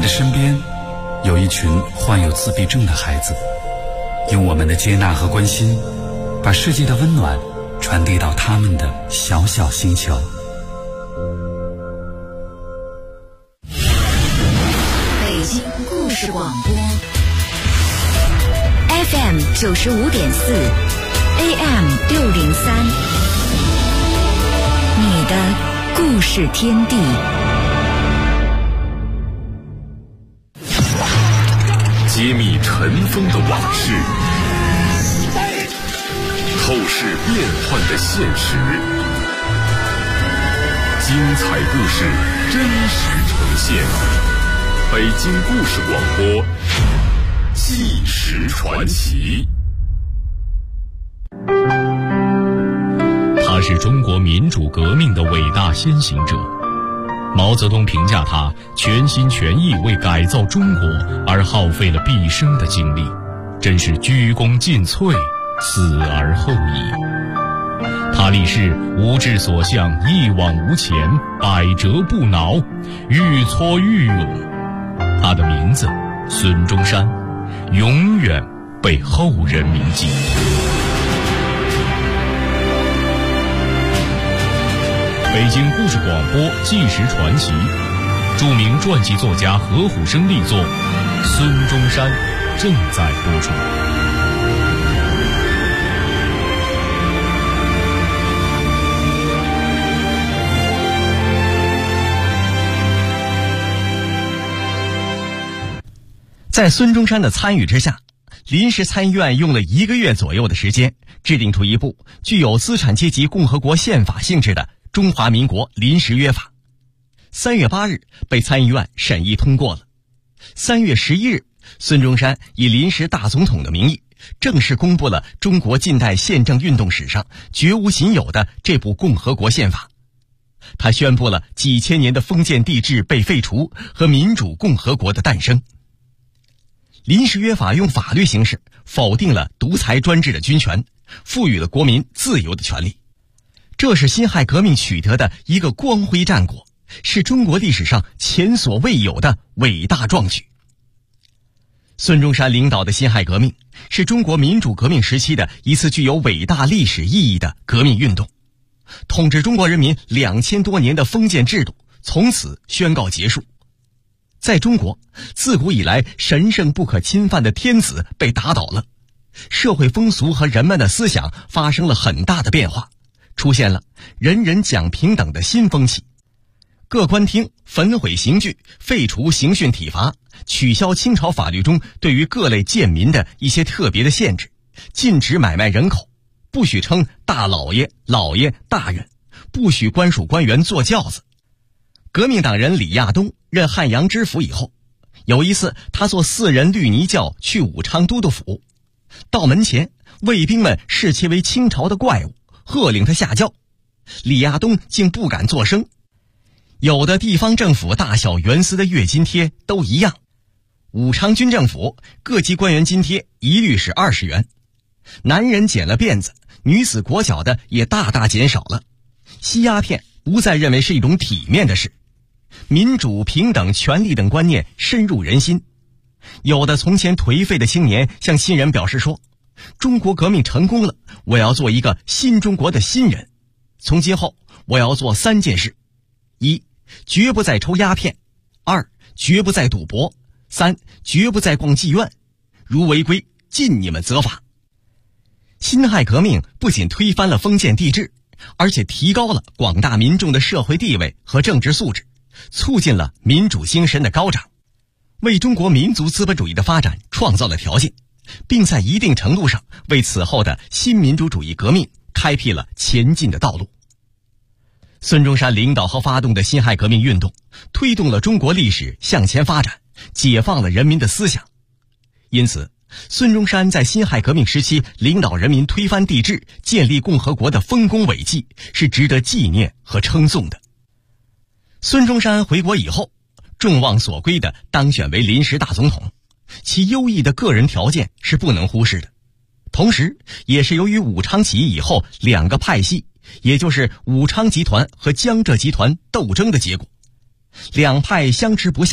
的身边有一群患有自闭症的孩子，用我们的接纳和关心，把世界的温暖传递到他们的小小星球。 北京故事广播 FM 95.4 AM 603，你的故事天地。 揭秘尘封的往事，透视变幻的现实，精彩故事真实呈现。北京故事广播，纪实传奇。 他是中国民主革命的伟大先行者。毛泽东评价他全心全意为改造中国而耗费了毕生的精力，真是鞠躬尽瘁，死而后已。他立誓无志所向，一往无前，百折不挠，愈挫愈勇。他的名字孙中山，永远被后人铭记。北京故事广播纪实传奇，著名传记作家何虎生力作《孙中山》正在播出。 在孙中山的参与之下，临时参议院用了1个月左右的时间，制定出一部具有资产阶级共和国宪法性质的中华民国临时约法。3月8日被参议院审议通过了。3月11日，孙中山以临时大总统的名义，正式公布了中国近代宪政运动史上绝无仅有的这部共和国宪法。他宣布了几千年的封建帝制被废除和民主共和国的诞生。临时约法用法律形式否定了独裁专制的军权，赋予了国民自由的权利。这是辛亥革命取得的一个光辉战果，是中国历史上前所未有的伟大壮举。孙中山领导的辛亥革命是中国民主革命时期的一次具有伟大历史意义的革命运动，统治中国人民2000多年的封建制度从此宣告结束。在中国，自古以来神圣不可侵犯的天子被打倒了，社会风俗和人们的思想发生了很大的变化，出现了人人讲平等的新风气。各官厅焚毁刑具，废除刑讯体罚，取消清朝法律中对于各类贱民的一些特别的限制，禁止买卖人口，不许称大老爷、老爷、大人，不许官属官员坐轿子。革命党人李亚东任汉阳知府以后，有一次他坐4人绿泥轿去武昌都督府，到门前，卫兵们视其为清朝的怪物，喝令他下轿。李亚东竟不敢作声。有的地方政府大小员司的月津贴都一样，武昌军政府各级官员津贴一律是20元，男人剪了辫子，女子裹脚的也大大减少了，吸鸦片不再认为是一种体面的事，民主、平等、权利等观念深入人心。有的从前颓废的青年向新人表示说，中国革命成功了，我要做一个新中国的新人，从今后我要做3件事： 1. 绝不再抽鸦片； 2. 绝不再赌博； 3. 绝不再逛妓院，如违规尽你们责罚。辛亥革命不仅推翻了封建帝制，而且提高了广大民众的社会地位和政治素质，促进了民主精神的高涨，为中国民族资本主义的发展创造了条件，并在一定程度上为此后的新民主主义革命开辟了前进的道路。孙中山领导和发动的辛亥革命运动，推动了中国历史向前发展，解放了人民的思想。因此，孙中山在辛亥革命时期领导人民推翻帝制、建立共和国的丰功伟绩是值得纪念和称颂的。孙中山回国以后，众望所归地当选为临时大总统，其优异的个人条件是不能忽视的。同时，也是由于武昌起义以后2个派系，也就是武昌集团和江浙集团斗争的结果，两派相持不下，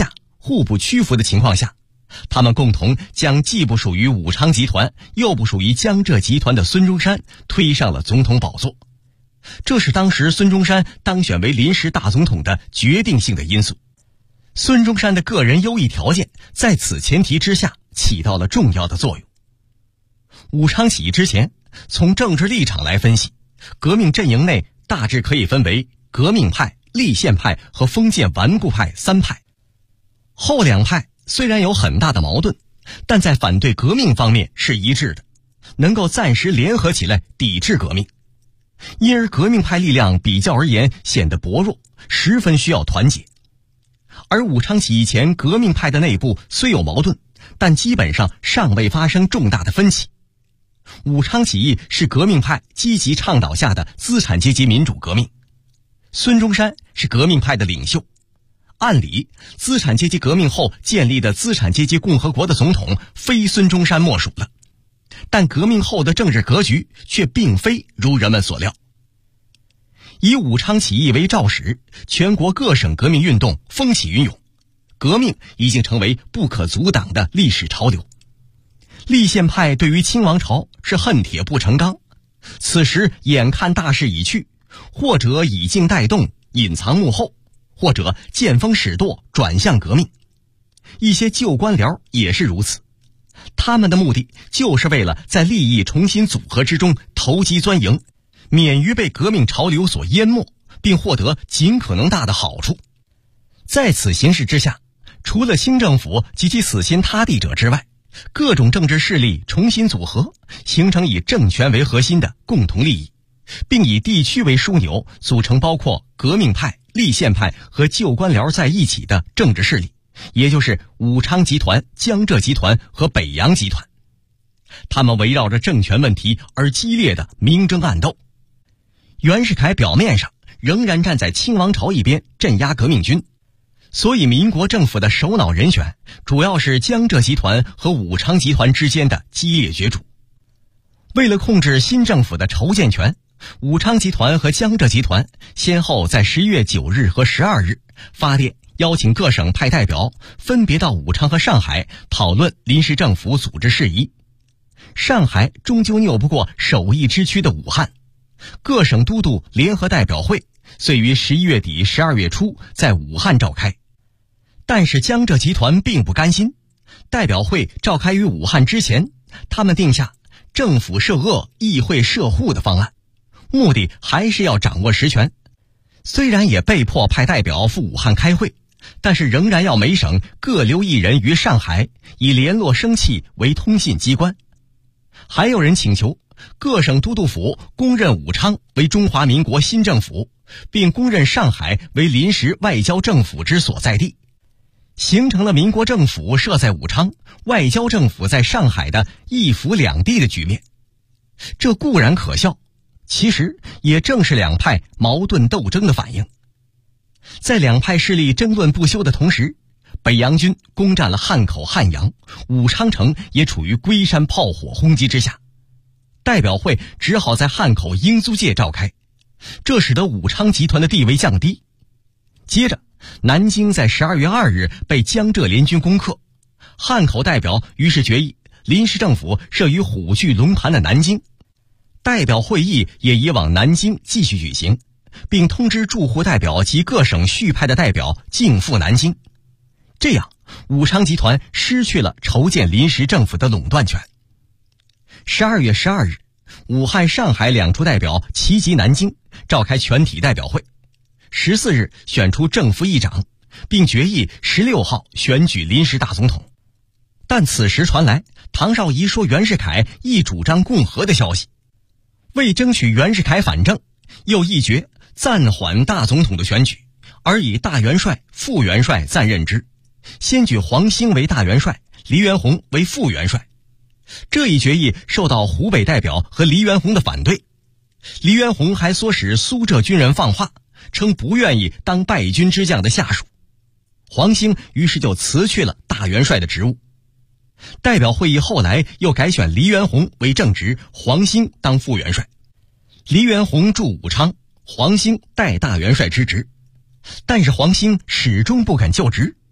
互不屈服的情况下，他们共同将既不属于武昌集团又不属于江浙集团的孙中山推上了总统宝座。这是当时孙中山当选为临时大总统的决定性的因素。孙中山的个人优异条件在此前提之下起到了重要的作用。武昌起义之前，从政治立场来分析，革命阵营内大致可以分为革命派、立宪派和封建顽固派三派。后两派虽然有很大的矛盾，但在反对革命方面是一致的，能够暂时联合起来抵制革命。因而革命派力量比较而言显得薄弱，十分需要团结。而武昌起义前革命派的内部虽有矛盾，但基本上尚未发生重大的分歧。武昌起义是革命派积极倡导下的资产阶级民主革命，孙中山是革命派的领袖。按理，资产阶级革命后建立的资产阶级共和国的总统非孙中山莫属了。但革命后的政治格局却并非如人们所料。以武昌起义为肇始，全国各省革命运动风起云涌，革命已经成为不可阻挡的历史潮流。立宪派对于清王朝是恨铁不成钢，此时眼看大势已去，或者以静带动，隐藏幕后，或者见风使舵，转向革命。一些旧官僚也是如此，他们的目的就是为了在利益重新组合之中投机钻营，免于被革命潮流所淹没，并获得尽可能大的好处。在此形势之下，除了清政府及其死心塌地者之外，各种政治势力重新组合，形成以政权为核心的共同利益，并以地区为枢纽，组成包括革命派、立宪派和旧官僚在一起的政治势力，也就是武昌集团、江浙集团和北洋集团。他们围绕着政权问题而激烈的明争暗斗。袁世凯表面上仍然站在清王朝一边镇压革命军，所以民国政府的首脑人选主要是江浙集团和武昌集团之间的激烈角逐。为了控制新政府的筹建权，武昌集团和江浙集团先后在11月9日和12日发电邀请各省派代表分别到武昌和上海讨论临时政府组织事宜。上海终究拗不过首义之区的武汉，各省都督联合代表会遂于11月底12月初在武汉召开。但是江浙集团并不甘心，代表会召开于武汉之前，他们定下政府涉鄂、议会涉沪的方案，目的还是要掌握实权。虽然也被迫派代表赴武汉开会，但是仍然要每省各留一人于上海，以联络生气为通信机关。还有人请求各省都督府公认武昌为中华民国新政府，并公认上海为临时外交政府之所在地，形成了民国政府设在武昌，外交政府在上海的一府两地的局面。这固然可笑，其实也正是两派矛盾斗争的反应。在两派势力争论不休的同时，北洋军攻占了汉口、汉阳，武昌城也处于龟山炮火轰击之下。代表会只好在汉口英租界召开，这使得武昌集团的地位降低。接着南京在12月2日被江浙联军攻克，汉口代表于是决议临时政府设于虎踞龙盘的南京，代表会议也移往南京继续举行，并通知驻沪代表及各省续派的代表径赴南京。这样武昌集团失去了筹建临时政府的垄断权。12月12日，武汉、上海两处代表齐集南京，召开全体代表会。14日选出正副议长，并决议16号选举临时大总统。但此时传来唐绍仪说袁世凯亦主张共和的消息。为争取袁世凯反正，又议决暂缓大总统的选举，而以大元帅、副元帅暂任之，先举黄兴为大元帅，黎元洪为副元帅。这一决议受到湖北代表和黎元洪的反对。黎元洪还唆使苏浙军人放话，称不愿意当败军之将的下属。黄兴于是就辞去了大元帅的职务。代表会议后来又改选黎元洪为正职，黄兴当副元帅。黎元洪驻武昌，黄兴代大元帅之职。但是黄兴始终不肯就职。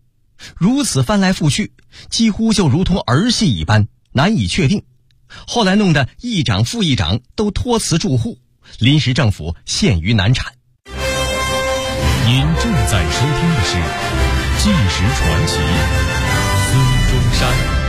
如此翻来覆去，几乎就如同儿戏一般，难以确定。后来弄得议长、副议长都托辞驻沪，临时政府陷于难产。 您正在收听的是《纪实传奇》，孙中山。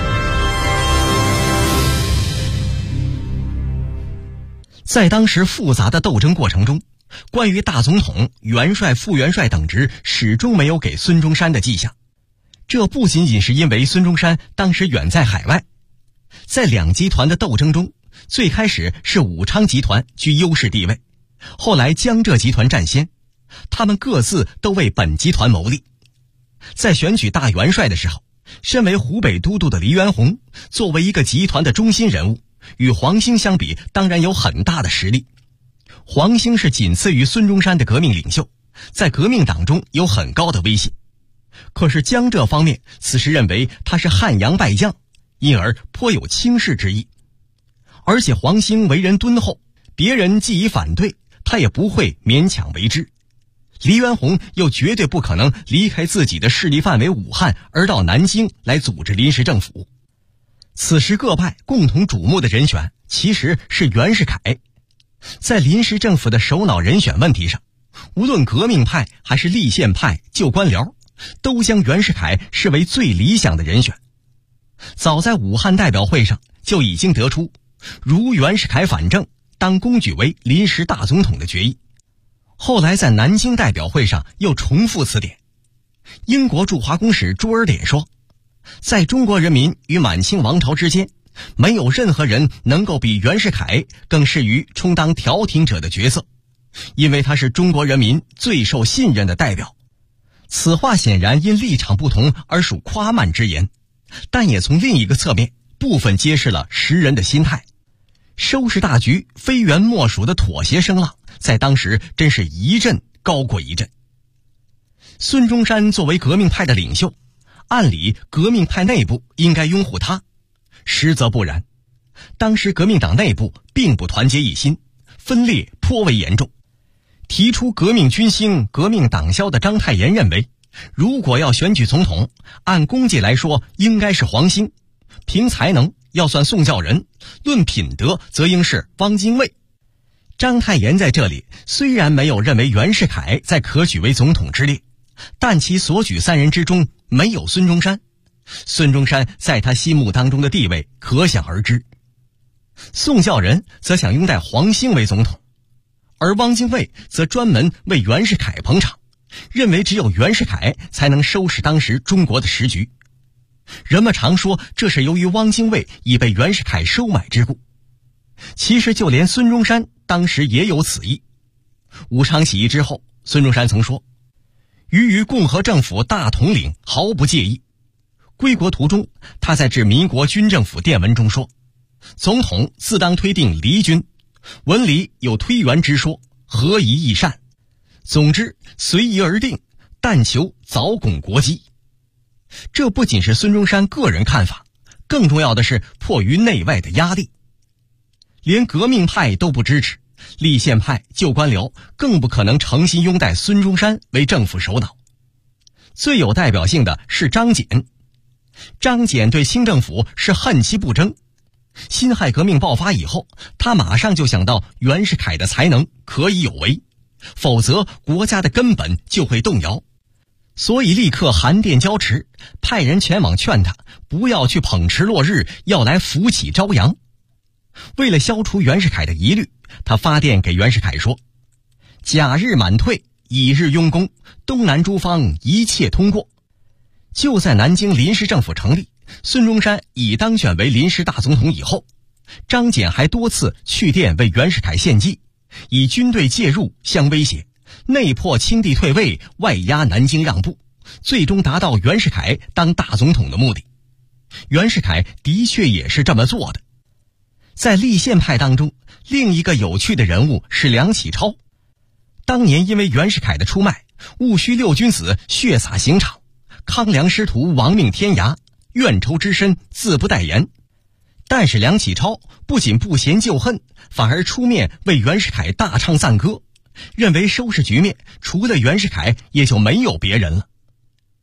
在当时复杂的斗争过程中，关于大总统、元帅、副元帅等职始终没有给孙中山的迹象。这不仅仅是因为孙中山当时远在海外，在两集团的斗争中，最开始是武昌集团居优势地位，后来江浙集团占先，他们各自都为本集团谋利。在选举大元帅的时候，身为湖北都督的黎元洪作为一个集团的中心人物，与黄兴相比当然有很大的实力。黄兴是仅次于孙中山的革命领袖，在革命党中有很高的威信。可是江浙方面此时认为他是汉阳败将，因而颇有轻视之意。而且黄兴为人敦厚，别人既已反对，他也不会勉强为之。黎元洪又绝对不可能离开自己的势力范围武汉而到南京来组织临时政府。此时各派共同瞩目的人选其实是袁世凯。在临时政府的首脑人选问题上，无论革命派还是立宪派旧官僚，都将袁世凯视为最理想的人选。早在武汉代表会上就已经得出如袁世凯反正，当公举为临时大总统的决议。后来在南京代表会上又重复此点。英国驻华公使朱尔典说，在中国人民与满清王朝之间，没有任何人能够比袁世凯更适于充当调停者的角色，因为他是中国人民最受信任的代表。此话显然因立场不同而属夸慢之言，但也从另一个侧面部分揭示了时人的心态。收拾大局非袁莫属的妥协声浪，在当时真是一阵高过一阵。孙中山作为革命派的领袖，按理革命派内部应该拥护他，实则不然。当时革命党内部并不团结一心，分裂颇为严重。提出革命军兴、革命党消的章太炎认为，如果要选举总统，按功绩来说应该是黄兴，凭才能要算宋教仁，论品德则应是汪精卫。章太炎在这里虽然没有认为袁世凯在可举为总统之列，但其所举三人之中没有孙中山。孙中山在他心目当中的地位可想而知。宋教仁则想拥戴黄兴为总统，而汪精卫则专门为袁世凯捧场，认为只有袁世凯才能收拾当时中国的时局。人们常说这是由于汪精卫已被袁世凯收买之故，其实就连孙中山当时也有此意。武昌起义之后，孙中山曾说，于共和政府大统领毫不介意。归国途中，他在致民国军政府电文中说，总统自当推定黎军，文理有推袁之说，何宜益善。总之随宜而定，但求早巩国基。这不仅是孙中山个人看法，更重要的是迫于内外的压力。连革命派都不支持，立宪派旧官僚更不可能诚心拥戴孙中山为政府首脑。最有代表性的是张謇。张謇对清政府是恨其不争。辛亥革命爆发以后，他马上就想到袁世凯的才能可以有为，否则国家的根本就会动摇，所以立刻函电交持，派人前往劝他不要去捧池落日，要来扶起朝阳。为了消除袁世凯的疑虑，他发电给袁世凯说，甲日满退，乙日雍功，东南诸方一切通过。就在南京临时政府成立，孙中山已当选为临时大总统以后，张謇还多次去电为袁世凯献计，以军队介入相威胁，内迫清帝退位，外压南京让步，最终达到袁世凯当大总统的目的。袁世凯的确也是这么做的。在立宪派当中，另一个有趣的人物是梁启超。当年因为袁世凯的出卖，戊戌六君子血洒刑场，康梁师徒亡命天涯，怨仇之深自不待言。但是梁启超不仅不嫌旧恨，反而出面为袁世凯大唱赞歌，认为收拾局面除了袁世凯也就没有别人了。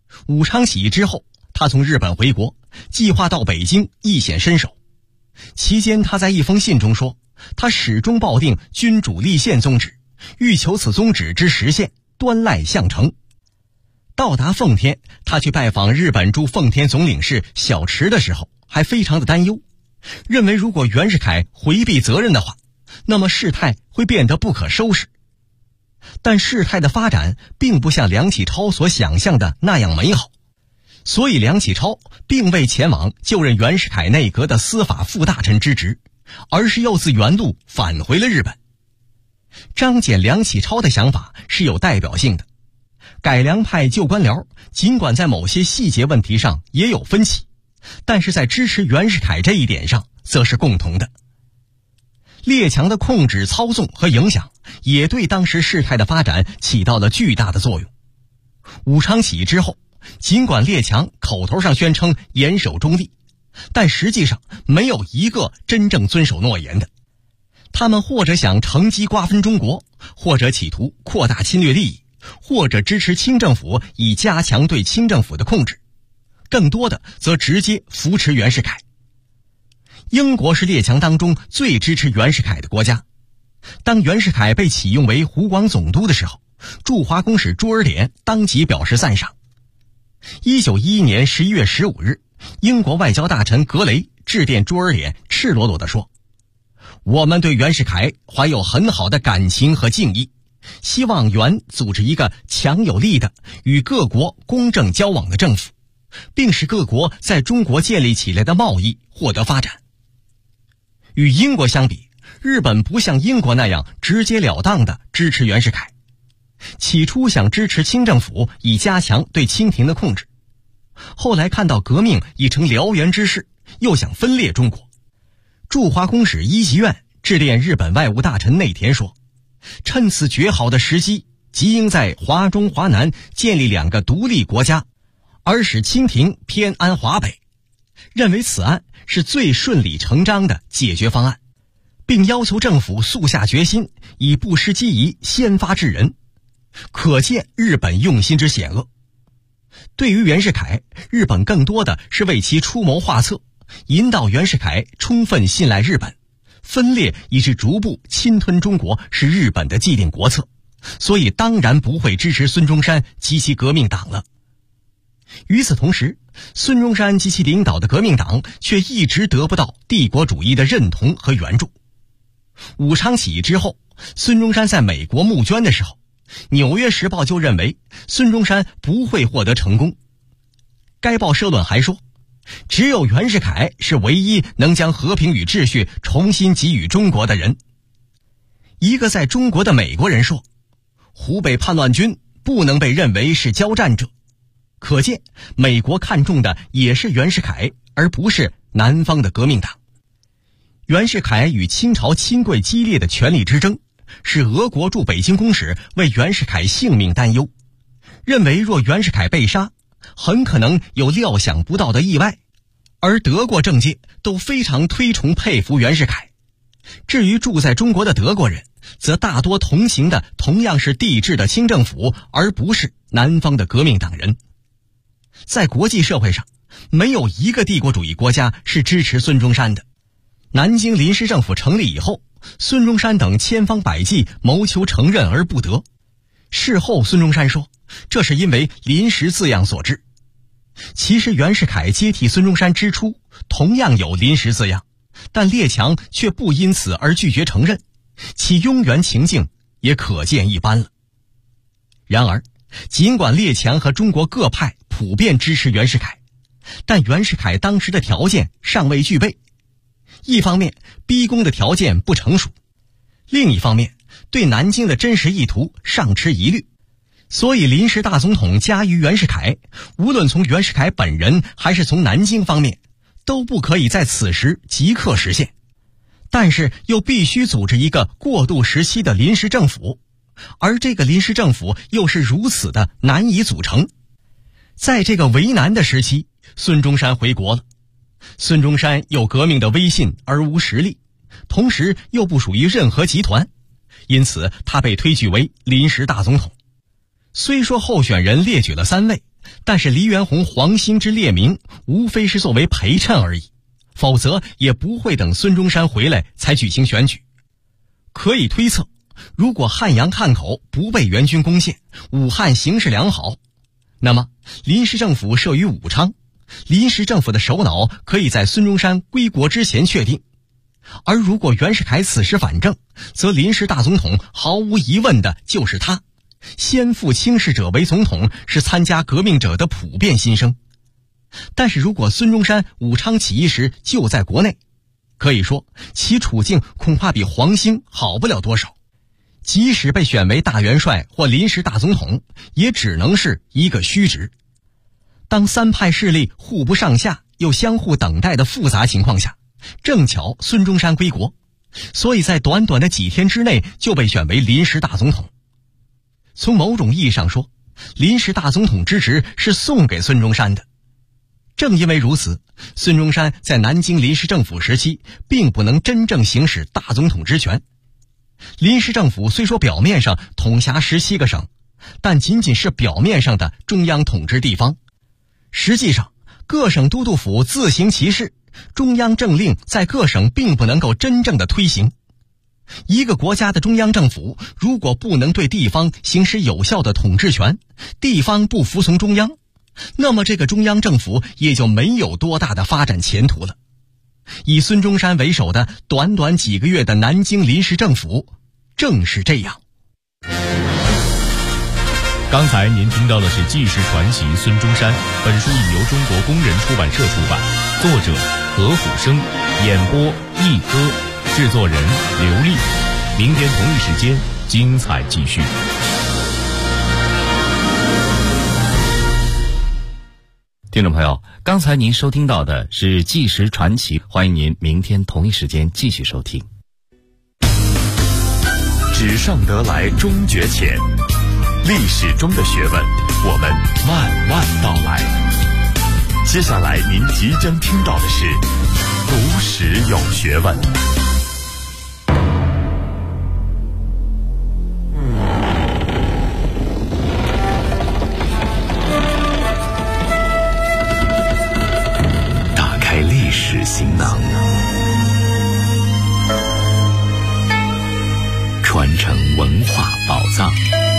武昌起义之后，他从日本回国，计划到北京一显身手。期间他在一封信中说，他始终抱定君主立宪宗旨，欲求此宗旨之实现，端赖项成。到达奉天，他去拜访日本驻奉天总领事小池的时候，还非常的担忧，认为如果袁世凯回避责任的话，那么事态会变得不可收拾。但事态的发展并不像梁启超所想象的那样美好，所以梁启超并未前往就任袁世凯内阁的司法副大臣之职，而是又自原路返回了日本。张謇、梁启超的想法是有代表性的，改良派旧官僚尽管在某些细节问题上也有分歧，但是在支持袁世凯这一点上则是共同的。列强的控制、操纵和影响也对当时事态的发展起到了巨大的作用。武昌起义之后，尽管列强口头上宣称严守中立，但实际上没有一个真正遵守诺言的。他们或者想乘机瓜分中国，或者企图扩大侵略利益，或者支持清政府以加强对清政府的控制，更多的则直接扶持袁世凯。英国是列强当中最支持袁世凯的国家。当袁世凯被启用为湖广总督的时候，驻华公使朱尔典当即表示赞赏。1911年11月15日，英国外交大臣格雷致电朱尔典，赤裸裸地说，我们对袁世凯怀有很好的感情和敬意，希望袁组织一个强有力的与各国公正交往的政府，并使各国在中国建立起来的贸易获得发展。与英国相比，日本不像英国那样直截了当地支持袁世凯。起初想支持清政府以加强对清廷的控制，后来看到革命已成燎原之势，又想分裂中国。驻华公使伊习院致电日本外务大臣内田说，趁此绝好的时机，即应在华中华南建立2个独立国家，而使清廷偏安华北，认为此案是最顺理成章的解决方案，并要求政府速下决心，以不失机宜先发制人。可见日本用心之险恶。对于袁世凯，日本更多的是为其出谋划策，引导袁世凯充分信赖日本，分裂以致逐步侵吞中国是日本的既定国策，所以当然不会支持孙中山及其革命党了。与此同时，孙中山及其领导的革命党却一直得不到帝国主义的认同和援助。武昌起义之后，孙中山在美国募捐的时候，纽约时报就认为孙中山不会获得成功。该报社论还说，只有袁世凯是唯一能将和平与秩序重新给予中国的人。一个在中国的美国人说，湖北叛乱军不能被认为是交战者。可见美国看重的也是袁世凯，而不是南方的革命党。袁世凯与清朝亲贵激烈的权力之争，使俄国驻北京公使为袁世凯性命担忧，认为若袁世凯被杀，很可能有料想不到的意外，而德国政界都非常推崇佩服袁世凯。至于住在中国的德国人，则大多同情的同样是帝制的清政府，而不是南方的革命党人。在国际社会上，没有一个帝国主义国家是支持孙中山的。南京临时政府成立以后，孙中山等千方百计谋求承认而不得。事后孙中山说，这是因为临时字样所致。其实袁世凯接替孙中山之初同样有临时字样，但列强却不因此而拒绝承认，其拥袁情境也可见一斑了。然而尽管列强和中国各派普遍支持袁世凯，但袁世凯当时的条件尚未具备。一方面逼宫的条件不成熟，另一方面对南京的真实意图尚持疑虑，所以临时大总统加于袁世凯，无论从袁世凯本人还是从南京方面，都不可以在此时即刻实现。但是又必须组织一个过渡时期的临时政府，而这个临时政府又是如此的难以组成。在这个为难的时期，孙中山回国了。孙中山有革命的威信而无实力，同时又不属于任何集团，因此他被推举为临时大总统。虽说候选人列举了3位， 但是黎元洪、黄兴之列名，无非是作为陪衬而已，否则也不会等孙中山回来才举行选举。可以推测，如果汉阳汉口不被元军攻陷，武汉形势良好，那么临时政府设于武昌，临时政府的首脑可以在孙中山归国之前确定。而如果袁世凯此时反正，则临时大总统毫无疑问的就是他。先父轻视者为总统是参加革命者的普遍心声。但是如果孙中山武昌起义时就在国内，可以说其处境恐怕比黄兴好不了多少。即使被选为大元帅或临时大总统，也只能是一个虚职。当三派势力互不上下又相互等待的复杂情况下，正巧孙中山归国，所以在短短的几天之内就被选为临时大总统。从某种意义上说，临时大总统之职是送给孙中山的。正因为如此，孙中山在南京临时政府时期并不能真正行使大总统职权。临时政府虽说表面上统辖17个省，但仅仅是表面上的中央统治地方。实际上，各省都督府自行其事，中央政令在各省并不能够真正的推行。一个国家的中央政府如果不能对地方行使有效的统治权，地方不服从中央，那么这个中央政府也就没有多大的发展前途了。以孙中山为首的短短几个月的南京临时政府正是这样。 刚才您听到的是纪实传奇孙中山，本书已由中国工人出版社出版，作者何虎生，演播一歌，制作人刘丽。明天同一时间精彩继续。 听众朋友，刚才您收听到的是纪实传奇，欢迎您明天同一时间继续收听。 纸上得来终觉浅，历史中的学问，我们慢慢道来。接下来您即将听到的是读史有学问。打开历史行囊，传承文化宝藏。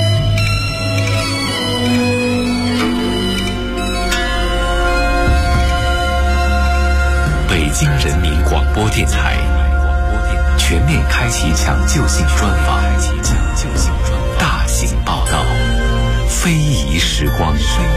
北京人民广播电台全面开启抢救性专访，大型报道，非遗时光。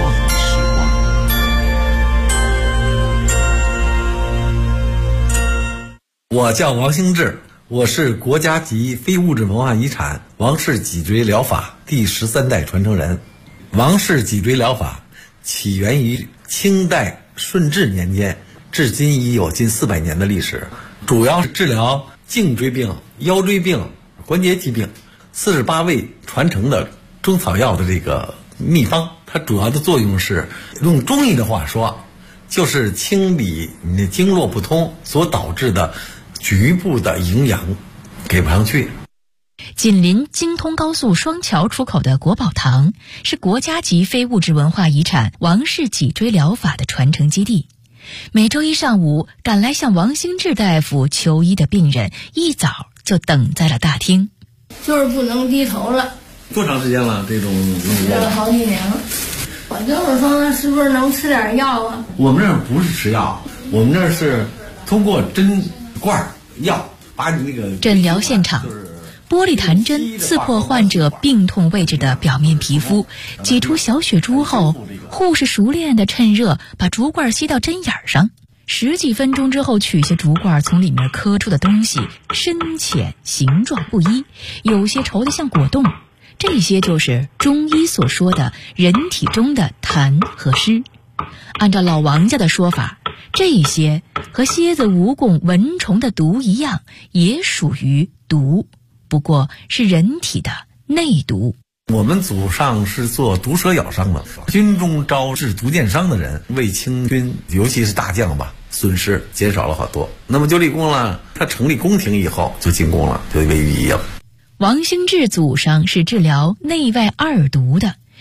我叫王兴志，我是国家级非物质文化遗产王氏脊椎疗法第13代传承人。王氏脊椎疗法起源于清代顺治年间，至今已有近400年的历史，主要是治疗颈椎病、腰椎病、关节疾病，48味传承的中草药的这个秘方。它主要的作用是，用中医的话说，就是清理你的经络不通所导致的局部的营养给不上去。 紧邻京通高速双桥出口的国宝堂是国家级非物质文化遗产王氏脊椎疗法的传承基地。每周一上午，赶来向王兴志大夫求医的病人一早就等在了大厅。 就是不能低头了。 多长时间了？这种吃了好几年了。我就是说，是不是能吃点药啊？ 我们这儿不是吃药，我们这儿是通过针管药把你那个诊疗现场。玻璃弹针刺破患者病痛位置的表面皮肤，挤出小血珠后，护士熟练地趁热把竹罐吸到针眼上，10几分钟之后取下竹罐，从里面磕出的东西深浅形状不一，有些稠得像果冻，这些就是中医所说的人体中的痰和湿。按照老王家的说法，这些和蝎子、蜈蚣、蚊虫的毒一样，也属于毒，不过是人体的内毒。 我们祖上是做毒蛇咬伤的，军中招致毒箭伤的人，为清军尤其是大将吧，损失减少了好多。那么就立功了，他成立宫廷以后就进宫了，就为御医了。 王兴志祖上是治疗内外2毒的，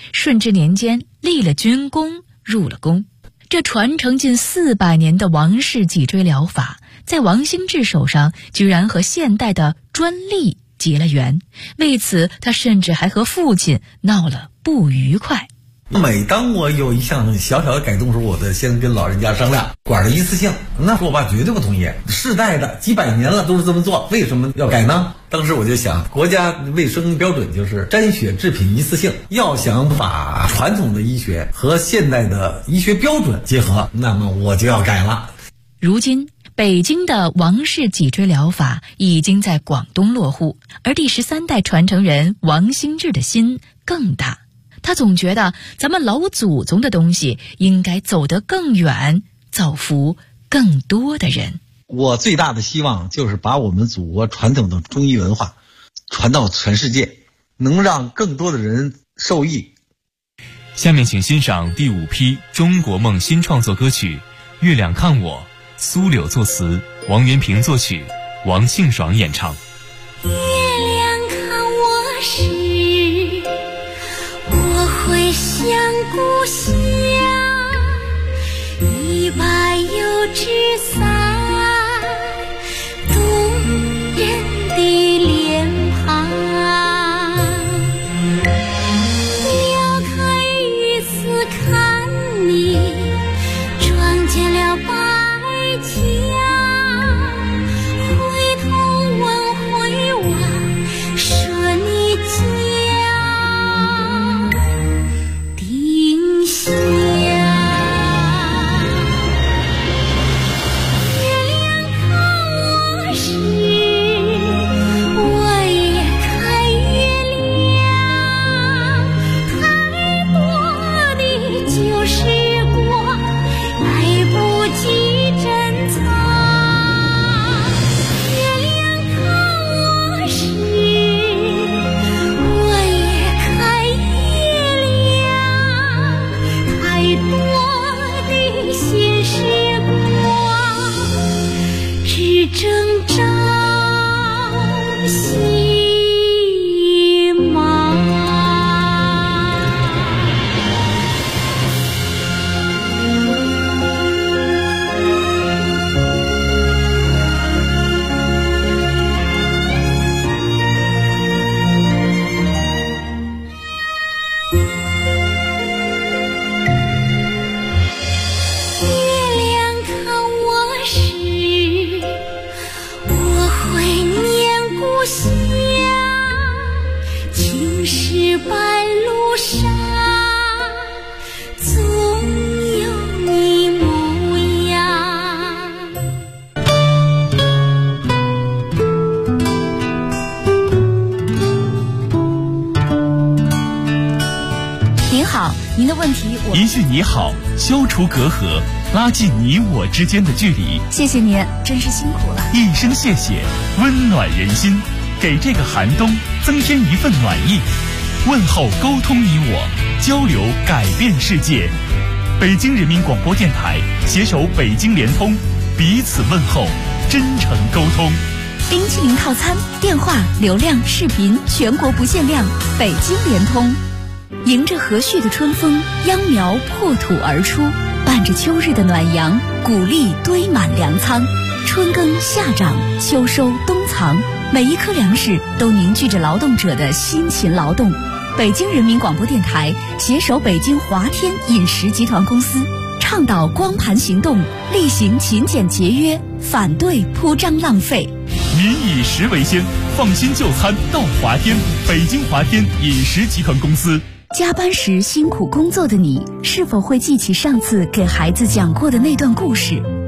顺治年间立了军功，入了宫。这传承近400年的王氏脊椎疗法，在王兴志手上居然和现代的专利结了缘，为此他甚至还和父亲闹了不愉快。 每当我有一项小小的改动时，我得先跟老人家商量，管的一次性。那时候我爸绝对不同意，世代的几百年了都是这么做，为什么要改呢？当时我就想，国家卫生标准就是沾血制品一次性，要想把传统的医学和现代的医学标准结合，那么我就要改了。 如今北京的王氏脊椎疗法已经在广东落户，而第13代传承人王兴志的心更大。他总觉得咱们老祖宗的东西应该走得更远，造福更多的人。 我最大的希望就是把我们祖国传统的中医文化传到全世界，能让更多的人受益。 下面请欣赏第5批中国梦新创作歌曲《月亮看我》，苏柳作词，王元平作曲，王庆爽演唱。 月亮看我时，我会想故乡，一把油纸伞，动人的脸庞，撩开雨丝看你，撞见了白墙，回头望回望，说你家丁香。 您的问题我一句你好，消除隔阂，拉近你我之间的距离。 谢谢您，真是辛苦了。 一声谢谢，温暖人心，给这个寒冬增添一份暖意。问候沟通你我，交流改变世界。北京人民广播电台携手北京联通，彼此问候，真诚沟通。 冰淇淋套餐，电话、流量、视频全国不限量，北京联通。迎着和煦的春风，秧苗破土而出，伴着秋日的暖阳，谷粒堆满粮仓。春耕夏长，秋收冬藏，每一颗粮食都凝聚着劳动者的辛勤劳动。北京人民广播电台携手北京华天饮食集团公司，倡导光盘行动，厉行勤俭节约，反对铺张浪费。 民以食为先，放心就餐到华天，北京华天饮食集团公司。 加班时辛苦工作的你，是否会记起上次给孩子讲过的那段故事？